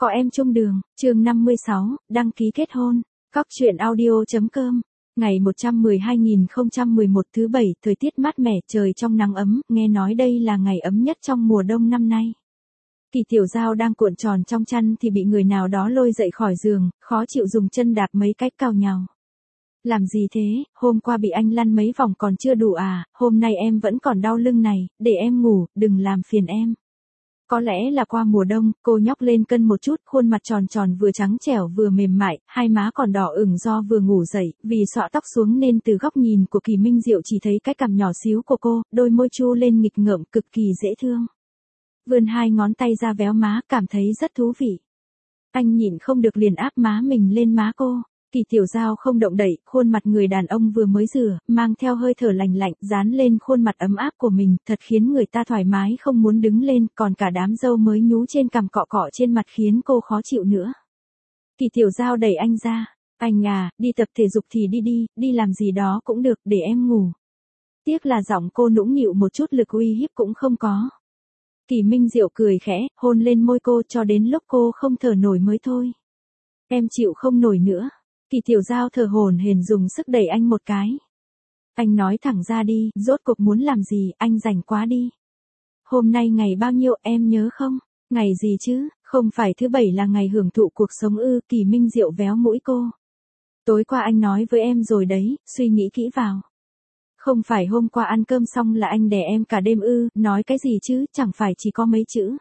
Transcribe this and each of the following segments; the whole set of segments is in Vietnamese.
Có em chung đường, chương 56, đăng ký kết hôn. Cóc truyện audio.com. Ngày 110/2011 thứ Bảy, thời tiết mát mẻ, trời trong nắng ấm, nghe nói đây là ngày ấm nhất trong mùa đông năm nay. Kỳ Tiểu Giao đang cuộn tròn trong chăn thì bị người nào đó lôi dậy khỏi giường, khó chịu dùng chân đạp mấy cái cào nhào. Làm gì thế, hôm qua bị anh lăn mấy vòng còn chưa đủ à, hôm nay em vẫn còn đau lưng này, để em ngủ, đừng làm phiền em. Có lẽ là qua mùa đông, cô nhóc lên cân một chút, khuôn mặt tròn tròn vừa trắng trẻo vừa mềm mại, hai má còn đỏ ửng do vừa ngủ dậy, vì xõa tóc xuống nên từ góc nhìn của Kỳ Minh Diệu chỉ thấy cái cằm nhỏ xíu của cô, đôi môi chu lên nghịch ngợm cực kỳ dễ thương. Vươn hai ngón tay ra véo má, cảm thấy rất thú vị. Anh nhịn không được liền áp má mình lên má cô. Kỳ Tiểu Giao không động đậy, khuôn mặt người đàn ông vừa mới rửa, mang theo hơi thở lành lạnh, dán lên khuôn mặt ấm áp của mình, thật khiến người ta thoải mái không muốn đứng lên, còn cả đám râu mới nhú trên cằm cọ cọ trên mặt khiến cô khó chịu nữa. Kỳ Tiểu Giao đẩy anh ra, anh à, đi tập thể dục thì đi, đi làm gì đó cũng được, để em ngủ. Tiếc là giọng cô nũng nịu một chút lực uy hiếp cũng không có. Kỳ Minh Diệu cười khẽ, hôn lên môi cô cho đến lúc cô không thở nổi mới thôi. Em chịu không nổi nữa. Kỳ Tiểu Giao thở hổn hển dùng sức đẩy anh một cái. Anh nói thẳng ra đi, rốt cuộc muốn làm gì, anh rảnh quá đi. Hôm nay ngày bao nhiêu em nhớ không? Ngày gì chứ, không phải thứ Bảy là ngày hưởng thụ cuộc sống ư? Kỳ Minh Diệu véo mũi cô. Tối qua anh nói với em rồi đấy, suy nghĩ kỹ vào. Không phải hôm qua ăn cơm xong là anh đè em cả đêm ư, nói cái gì chứ, chẳng phải chỉ có mấy chữ.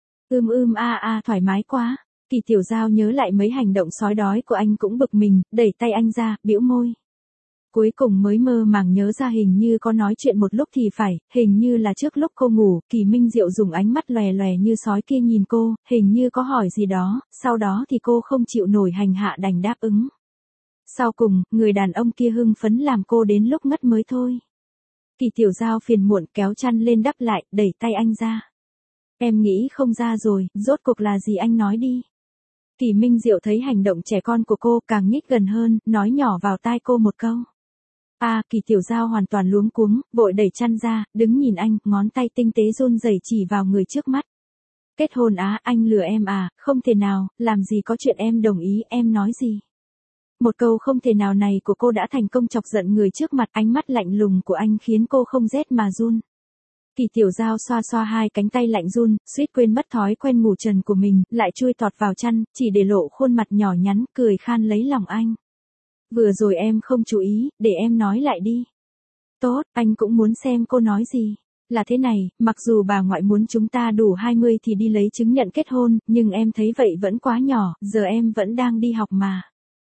Thoải mái quá. Kỳ Tiểu Giao nhớ lại mấy hành động sói đói của anh cũng bực mình, đẩy tay anh ra, bĩu môi. Cuối cùng mới mơ màng nhớ ra hình như có nói chuyện một lúc thì phải, hình như là trước lúc cô ngủ, Kỳ Minh Diệu dùng ánh mắt lòe lòe như sói kia nhìn cô, hình như có hỏi gì đó, sau đó thì cô không chịu nổi hành hạ đành đáp ứng. Sau cùng, người đàn ông kia hưng phấn làm cô đến lúc ngất mới thôi. Kỳ Tiểu Giao phiền muộn kéo chăn lên đắp lại, đẩy tay anh ra. Em nghĩ không ra rồi, rốt cuộc là gì anh nói đi. Kỳ Minh Diệu thấy hành động trẻ con của cô càng nhích gần hơn, nói nhỏ vào tai cô một câu. Kỳ Tiểu Giao hoàn toàn luống cuống, vội đẩy chăn ra, đứng nhìn anh, ngón tay tinh tế run rẩy chỉ vào người trước mắt. Kết hôn á, anh lừa em à, không thể nào, làm gì có chuyện em đồng ý, em nói gì. Một câu không thể nào này của cô đã thành công chọc giận người trước mặt, ánh mắt lạnh lùng của anh khiến cô không rét mà run. Kỳ Tiểu Giao xoa xoa hai cánh tay lạnh run, suýt quên mất thói quen ngủ trần của mình, lại chui tọt vào chăn, chỉ để lộ khuôn mặt nhỏ nhắn, cười khan lấy lòng anh. Vừa rồi em không chú ý, để em nói lại đi. Tốt, anh cũng muốn xem cô nói gì. Là thế này, mặc dù bà ngoại muốn chúng ta đủ 20 thì đi lấy chứng nhận kết hôn, nhưng em thấy vậy vẫn quá nhỏ, giờ em vẫn đang đi học mà.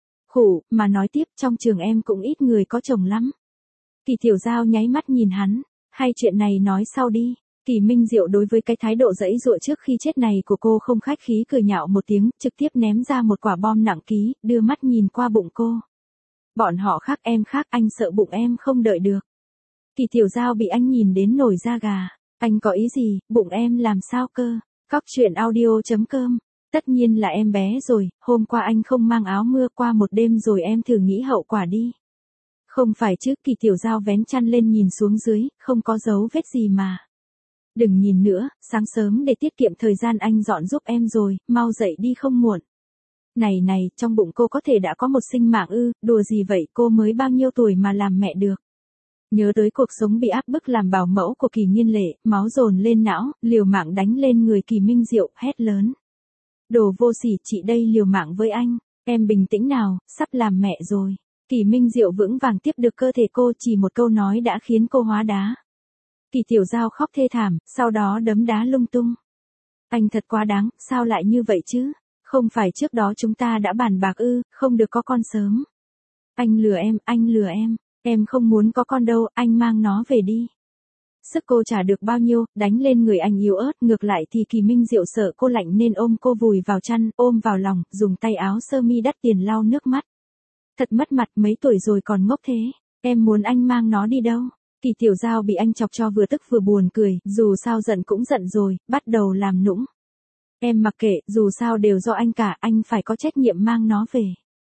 Mà nói tiếp, trong trường em cũng ít người có chồng lắm. Kỳ Tiểu Giao nháy mắt nhìn hắn. Hay chuyện này nói sau đi. Kỳ Minh Diệu đối với cái thái độ giãy giụa trước khi chết này của cô không khách khí cười nhạo một tiếng, trực tiếp ném ra một quả bom nặng ký, đưa mắt nhìn qua bụng cô. Bọn họ khác em khác, anh sợ bụng em không đợi được. Kỳ Tiểu Giao bị anh nhìn đến nổi da gà. Anh có ý gì, bụng em làm sao cơ? Cóc truyện audio.com. Tất nhiên là em bé rồi, hôm qua anh không mang áo mưa qua một đêm rồi em thử nghĩ hậu quả đi. Không phải chứ, Kỳ Tiểu Giao vén chăn lên nhìn xuống dưới, không có dấu vết gì mà. Đừng nhìn nữa, sáng sớm để tiết kiệm thời gian anh dọn giúp em rồi, mau dậy đi không muộn. Này, trong bụng cô có thể đã có một sinh mạng ư, đùa gì vậy, cô mới bao nhiêu tuổi mà làm mẹ được. Nhớ tới cuộc sống bị áp bức làm bảo mẫu của Kỳ Nghiên Lệ, máu dồn lên não, liều mạng đánh lên người Kỳ Minh Diệu, hét lớn. Đồ vô sỉ, chị đây liều mạng với anh, em bình tĩnh nào, sắp làm mẹ rồi. Kỳ Minh Diệu vững vàng tiếp được cơ thể cô, chỉ một câu nói đã khiến cô hóa đá. Kỳ Tiểu Giao khóc thê thảm, sau đó đấm đá lung tung. Anh thật quá đáng, sao lại như vậy chứ? Không phải trước đó chúng ta đã bàn bạc ư, không được có con sớm. Anh lừa em không muốn có con đâu, anh mang nó về đi. Sức cô trả được bao nhiêu, đánh lên người anh yếu ớt, ngược lại thì Kỳ Minh Diệu sợ cô lạnh nên ôm cô vùi vào chăn, ôm vào lòng, dùng tay áo sơ mi đắt tiền lau nước mắt. Thật mất mặt, mấy tuổi rồi còn ngốc thế, em muốn anh mang nó đi đâu? Kỳ Tiểu Giao bị anh chọc cho vừa tức vừa buồn cười, dù sao giận cũng giận rồi, bắt đầu làm nũng. Em mặc kệ, dù sao đều do anh cả, anh phải có trách nhiệm mang nó về.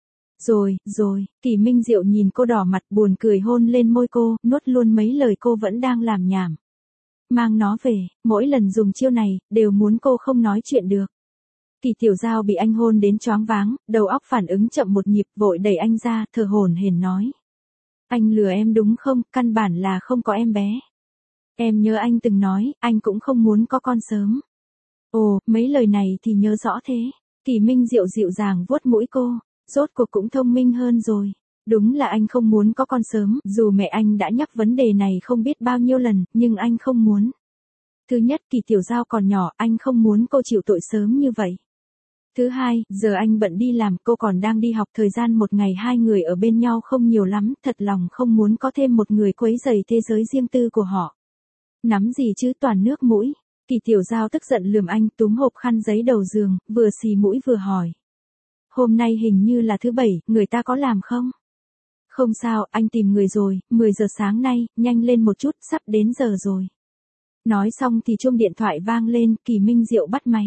Rồi, Kỳ Minh Diệu nhìn cô đỏ mặt buồn cười hôn lên môi cô, nuốt luôn mấy lời cô vẫn đang làm nhảm. Mang nó về, mỗi lần dùng chiêu này, đều muốn cô không nói chuyện được. Kỳ Tiểu Giao bị anh hôn đến choáng váng, đầu óc phản ứng chậm một nhịp, vội đẩy anh ra, thở hổn hển nói. Anh lừa em đúng không, căn bản là không có em bé. Em nhớ anh từng nói, anh cũng không muốn có con sớm. Ồ, mấy lời này thì nhớ rõ thế. Kỳ Minh Diệu dịu dàng vuốt mũi cô, rốt cuộc cũng thông minh hơn rồi. Đúng là anh không muốn có con sớm, dù mẹ anh đã nhắc vấn đề này không biết bao nhiêu lần, nhưng anh không muốn. Thứ nhất, Kỳ Tiểu Giao còn nhỏ, anh không muốn cô chịu tội sớm như vậy. Thứ hai, giờ anh bận đi làm, cô còn đang đi học, thời gian một ngày hai người ở bên nhau không nhiều lắm, thật lòng không muốn có thêm một người quấy rầy thế giới riêng tư của họ. Nắm gì chứ, toàn nước mũi. Kỳ Tiểu Giao tức giận lườm anh, túm hộp khăn giấy đầu giường, vừa xì mũi vừa hỏi. Hôm nay hình như là thứ bảy, người ta có làm không? Không sao, anh tìm người rồi, 10 giờ sáng nay, nhanh lên một chút, sắp đến giờ rồi. Nói xong thì chuông điện thoại vang lên, Kỳ Minh Diệu bắt máy.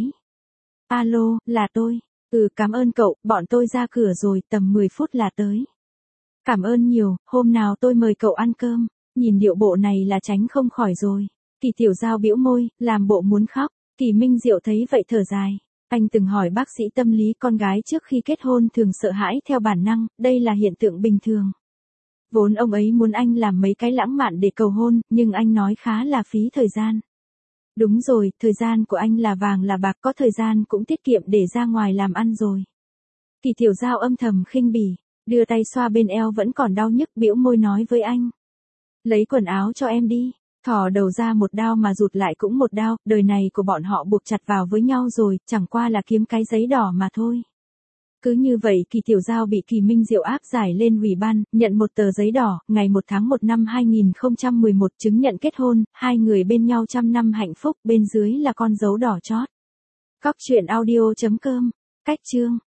Alo, là tôi. Cảm ơn cậu, bọn tôi ra cửa rồi, tầm 10 phút là tới. Cảm ơn nhiều, hôm nào tôi mời cậu ăn cơm. Nhìn điệu bộ này là tránh không khỏi rồi. Kỳ Tiểu Giao bĩu môi, làm bộ muốn khóc. Kỳ Minh Diệu thấy vậy thở dài. Anh từng hỏi bác sĩ tâm lý, con gái trước khi kết hôn thường sợ hãi theo bản năng, đây là hiện tượng bình thường. Vốn ông ấy muốn anh làm mấy cái lãng mạn để cầu hôn, nhưng anh nói khá là phí thời gian. Đúng rồi, thời gian của anh là vàng là bạc, có thời gian cũng tiết kiệm để ra ngoài làm ăn rồi. Kỳ Tiểu Giao âm thầm khinh bỉ, đưa tay xoa bên eo vẫn còn đau nhức, bĩu môi nói với anh. Lấy quần áo cho em đi. Thò đầu ra một đao mà rụt lại cũng một đao, đời này của bọn họ buộc chặt vào với nhau rồi, chẳng qua là kiếm cái giấy đỏ mà thôi. Cứ như vậy Kỳ Tiểu Giao bị Kỳ Minh Diệu áp giải lên ủy ban, nhận một tờ giấy đỏ, ngày 1 tháng 1 năm 2011 chứng nhận kết hôn, hai người bên nhau trăm năm hạnh phúc, bên dưới là con dấu đỏ chót. Cóc truyện audio.com, cách chương.